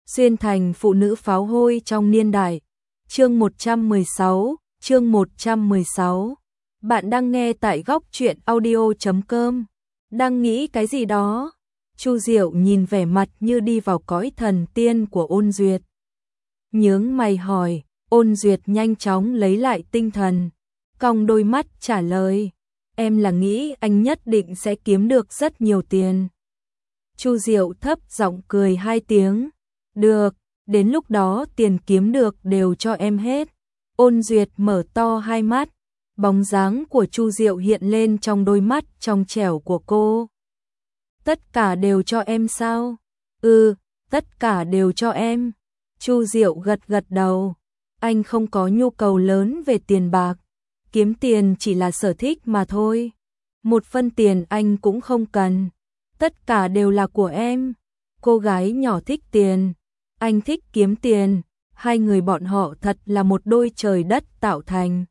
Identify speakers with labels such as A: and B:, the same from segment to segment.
A: Xuyên thành phụ nữ pháo hôi trong niên đại. Chương 116, chương 116. Bạn đang nghe tại góc truyện audio.com. Đang nghĩ cái gì đó? Chu Diệu nhìn vẻ mặt như đi vào cõi thần tiên của Ôn Duyệt. Nhướng mày hỏi, Ôn Duyệt nhanh chóng lấy lại tinh thần, cong đôi mắt trả lời, em là nghĩ anh nhất định sẽ kiếm được rất nhiều tiền. Chu Diệu thấp giọng cười hai tiếng, được, đến lúc đó tiền kiếm được đều cho em hết. Ôn Duyệt mở to hai mắt, bóng dáng của Chu Diệu hiện lên trong đôi mắt trong trẻo của cô. Tất cả đều cho em sao? Ừ, tất cả đều cho em. Chu Diệu gật gật đầu, anh không có nhu cầu lớn về tiền bạc, kiếm tiền chỉ là sở thích mà thôi. Một phân tiền anh cũng không cần, tất cả đều là của em. Cô gái nhỏ thích tiền, anh thích kiếm tiền, hai người bọn họ thật là một đôi trời đất tạo thành.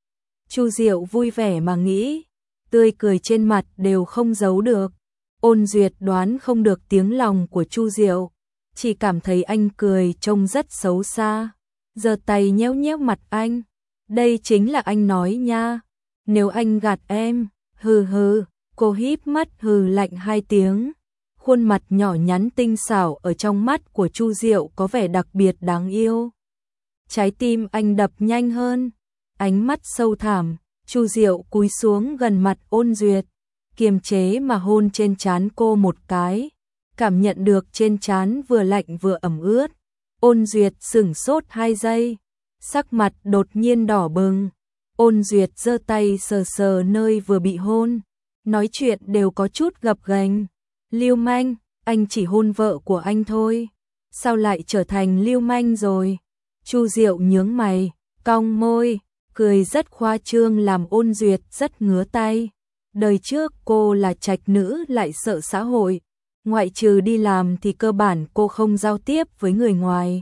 A: Chu Diệu vui vẻ mà nghĩ, tươi cười trên mặt đều không giấu được. Ôn Duyệt đoán không được tiếng lòng của Chu Diệu, chỉ cảm thấy anh cười trông rất xấu xa, giơ tay nhéo nhéo mặt anh. Đây chính là anh nói nha, nếu anh gạt em, hừ hừ. Cô híp mắt hừ lạnh hai tiếng, khuôn mặt nhỏ nhắn tinh xảo ở trong mắt của Chu Diệu có vẻ đặc biệt đáng yêu. Trái tim anh đập nhanh hơn, ánh mắt sâu thẳm. Chu Diệu cúi xuống gần mặt Ôn Duyệt, kiềm chế mà hôn trên trán cô một cái, cảm nhận được trên trán vừa lạnh vừa ẩm ướt. Ôn Duyệt sửng sốt 2 giây, sắc mặt đột nhiên đỏ bừng. Ôn Duyệt giơ tay sờ sờ nơi vừa bị hôn, nói chuyện đều có chút gập ghềnh. Lưu manh, anh chỉ hôn vợ của anh thôi, sao lại trở thành lưu manh rồi? Chu Diệu nhướng mày, cong môi, cười rất khoa trương làm Ôn Duyệt rất ngứa tay. Đời trước cô là trạch nữ lại sợ xã hội, ngoại trừ đi làm thì cơ bản cô không giao tiếp với người ngoài.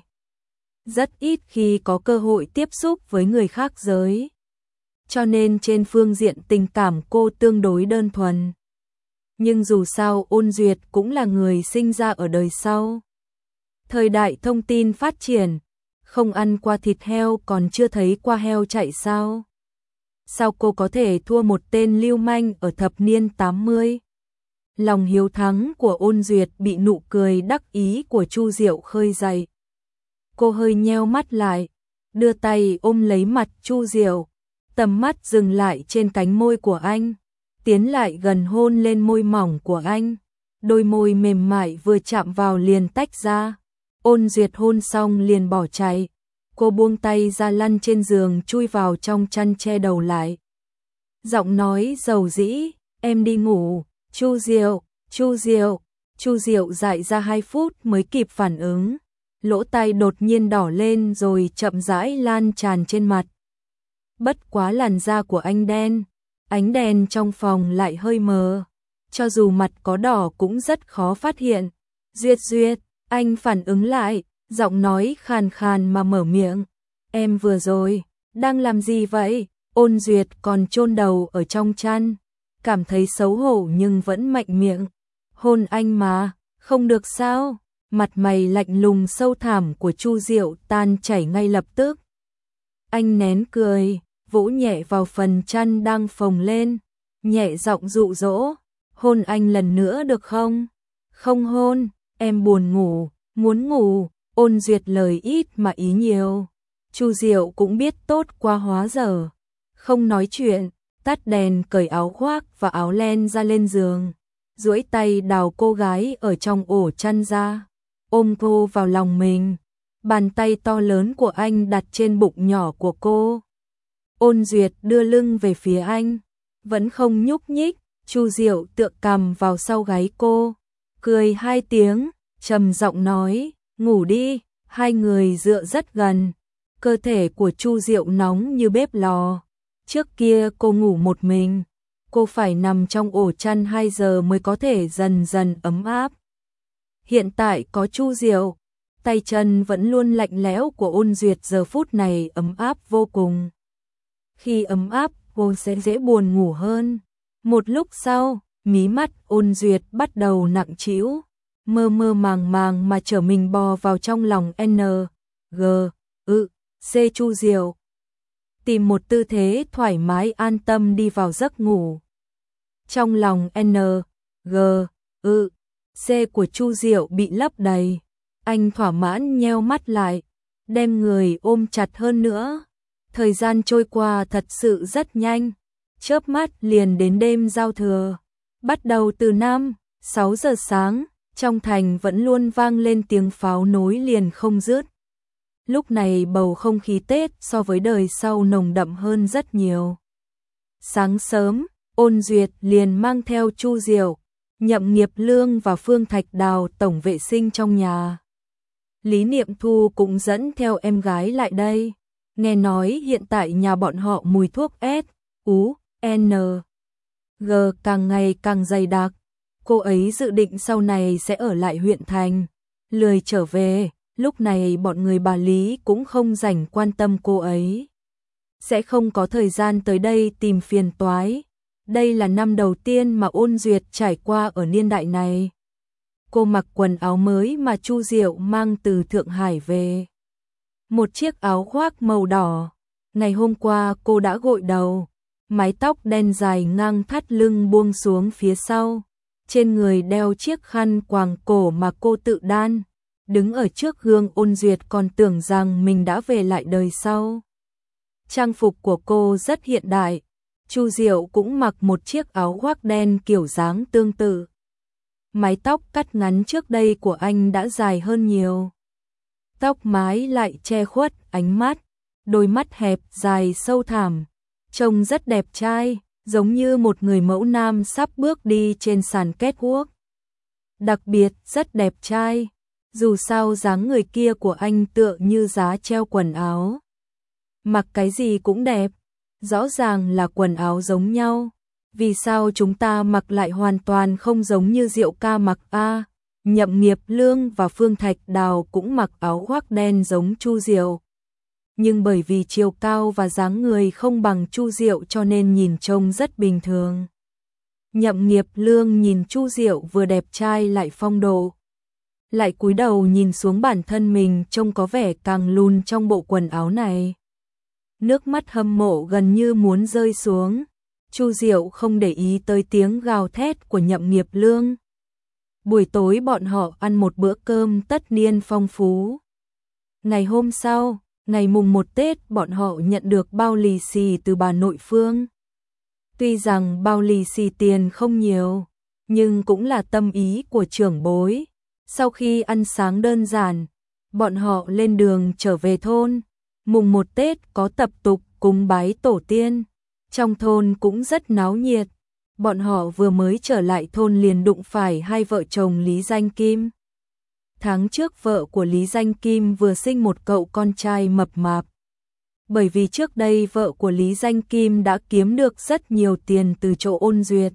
A: Rất ít khi có cơ hội tiếp xúc với người khác giới. Cho nên trên phương diện tình cảm cô tương đối đơn thuần. Nhưng dù sao Ôn Duyệt cũng là người sinh ra ở đời sau. Thời đại thông tin phát triển, không ăn qua thịt heo còn chưa thấy qua heo chạy sao? Sao cô có thể thua một tên lưu manh ở thập niên 80? Lòng hiếu thắng của Ôn Duyệt bị nụ cười đắc ý của Chu Diệu khơi dậy. Cô hơi nheo mắt lại, đưa tay ôm lấy mặt Chu Diệu, tầm mắt dừng lại trên cánh môi của anh, tiến lại gần hôn lên môi mỏng của anh. Đôi môi mềm mại vừa chạm vào liền tách ra. Ôn Duyệt hôn xong liền bỏ chạy. Cô buông tay ra lăn trên giường chui vào trong chăn che đầu lại. Giọng nói dầu dĩ, em đi ngủ. Chu Diệu, Chu Diệu. Chu Diệu dại ra 2 phút mới kịp phản ứng. Lỗ tai đột nhiên đỏ lên rồi chậm rãi lan tràn trên mặt. Bất quá làn da của anh đen, ánh đèn trong phòng lại hơi mờ, cho dù mặt có đỏ cũng rất khó phát hiện. Duyệt Duyệt, anh phản ứng lại, giọng nói khàn khàn mà mở miệng. Em vừa rồi, đang làm gì vậy? Ôn Duyệt còn chôn đầu ở trong chăn, cảm thấy xấu hổ nhưng vẫn mạnh miệng. Hôn anh mà, không được sao? Mặt mày lạnh lùng sâu thẳm của Chu Diệu tan chảy ngay lập tức. Anh nén cười, vỗ nhẹ vào phần chăn đang phồng lên, nhẹ giọng dụ dỗ, hôn anh lần nữa được không? Không hôn, em buồn ngủ, muốn ngủ. Ôn Duyệt lời ít mà ý nhiều. Chu Diệu cũng biết tốt qua hóa dở, không nói chuyện, tắt đèn, cởi áo khoác và áo len ra lên giường, duỗi tay đào cô gái ở trong ổ chăn ra, ôm cô vào lòng mình. Bàn tay to lớn của anh đặt trên bụng nhỏ của cô. Ôn Duyệt đưa lưng về phía anh, vẫn không nhúc nhích. Chu Diệu tựa cằm vào sau gáy cô, cười 2 tiếng, trầm giọng nói, ngủ đi. Hai người dựa rất gần, cơ thể của Chu Diệu nóng như bếp lò. Trước kia cô ngủ một mình, cô phải nằm trong ổ chăn 2 giờ mới có thể dần dần ấm áp. Hiện tại có Chu Diệu, tay chân vẫn luôn lạnh lẽo của Ôn Duyệt giờ phút này ấm áp vô cùng. Khi ấm áp, cô sẽ dễ buồn ngủ hơn. Một lúc sau, mí mắt Ôn Duyệt bắt đầu nặng trĩu, mơ mơ màng màng mà trở mình bò vào trong lòng C Chu Diệu. Tìm một tư thế thoải mái an tâm đi vào giấc ngủ. Trong lòng C của Chu Diệu bị lấp đầy, anh thỏa mãn nheo mắt lại, đem người ôm chặt hơn nữa. Thời gian trôi qua thật sự rất nhanh, chớp mắt liền đến đêm giao thừa. Bắt đầu từ 5-6 giờ sáng, trong thành vẫn luôn vang lên tiếng pháo nối liền không dứt. Lúc này bầu không khí Tết so với đời sau nồng đậm hơn rất nhiều. Sáng sớm, Ôn Duyệt liền mang theo Chu Diệu, Nhậm Nghiệp Lương và Phương Thạch Đào tổng vệ sinh trong nhà. Lý Niệm Thu cũng dẫn theo em gái lại đây. Nghe nói hiện tại nhà bọn họ mùi thuốc S.U.N.G càng ngày càng dày đặc. Cô ấy dự định sau này sẽ ở lại huyện thành, lười trở về. Lúc này bọn người bà Lý cũng không rảnh quan tâm cô ấy. Sẽ không có thời gian tới đây tìm phiền toái. Đây là năm đầu tiên mà Ôn Duyệt trải qua ở niên đại này. Cô mặc quần áo mới mà Chu Diệu mang từ Thượng Hải về. Một chiếc áo khoác màu đỏ. Ngày hôm qua cô đã gội đầu, mái tóc đen dài ngang thắt lưng buông xuống phía sau. Trên người đeo chiếc khăn quàng cổ mà cô tự đan. Đứng ở trước gương Ôn Duyệt còn tưởng rằng mình đã về lại đời sau. Trang phục của cô rất hiện đại. Chu Diệu cũng mặc một chiếc áo khoác đen kiểu dáng tương tự. Mái tóc cắt ngắn trước đây của anh đã dài hơn nhiều. Tóc mái lại che khuất ánh mắt, đôi mắt hẹp dài sâu thẳm, trông rất đẹp trai, giống như một người mẫu nam sắp bước đi trên sàn catwalk. Đặc biệt rất đẹp trai, dù sao dáng người kia của anh tựa như giá treo quần áo. Mặc cái gì cũng đẹp, rõ ràng là quần áo giống nhau. Vì sao chúng ta mặc lại hoàn toàn không giống như Diệu ca mặc a? Nhậm Nghiệp Lương và Phương Thạch Đào cũng mặc áo khoác đen giống Chu Diệu. Nhưng bởi vì chiều cao và dáng người không bằng Chu Diệu cho nên nhìn trông rất bình thường. Nhậm Nghiệp Lương nhìn Chu Diệu vừa đẹp trai lại phong độ. Lại cúi đầu nhìn xuống bản thân mình trông có vẻ càng lùn trong bộ quần áo này. Nước mắt hâm mộ gần như muốn rơi xuống. Chu Diệu không để ý tới tiếng gào thét của Nhậm Nghiệp Lương. Buổi tối bọn họ ăn một bữa cơm tất niên phong phú. Ngày hôm sau, ngày mùng 1 Tết bọn họ nhận được bao lì xì từ bà nội Phương. Tuy rằng bao lì xì tiền không nhiều, nhưng cũng là tâm ý của trưởng bối. Sau khi ăn sáng đơn giản, bọn họ lên đường trở về thôn. Mùng 1 Tết có tập tục cúng bái tổ tiên. Trong thôn cũng rất náo nhiệt. Bọn họ vừa mới trở lại thôn liền đụng phải hai vợ chồng Lý Danh Kim. Tháng trước vợ của Lý Danh Kim vừa sinh một cậu con trai mập mạp. Bởi vì trước đây vợ của Lý Danh Kim đã kiếm được rất nhiều tiền từ chỗ Ôn Duyệt.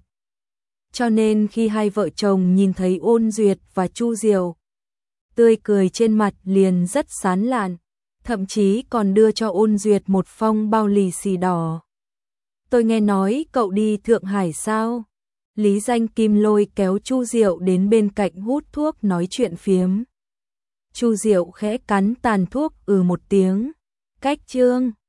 A: Cho nên khi hai vợ chồng nhìn thấy Ôn Duyệt và Chu Diệu, tươi cười trên mặt liền rất sán lạn, thậm chí còn đưa cho Ôn Duyệt một phong bao lì xì đỏ. Tôi nghe nói cậu đi Thượng Hải sao? Lý Danh Kim lôi kéo Chu Diệu đến bên cạnh hút thuốc nói chuyện phiếm. Chu Diệu khẽ cắn tàn thuốc một tiếng. Cách chương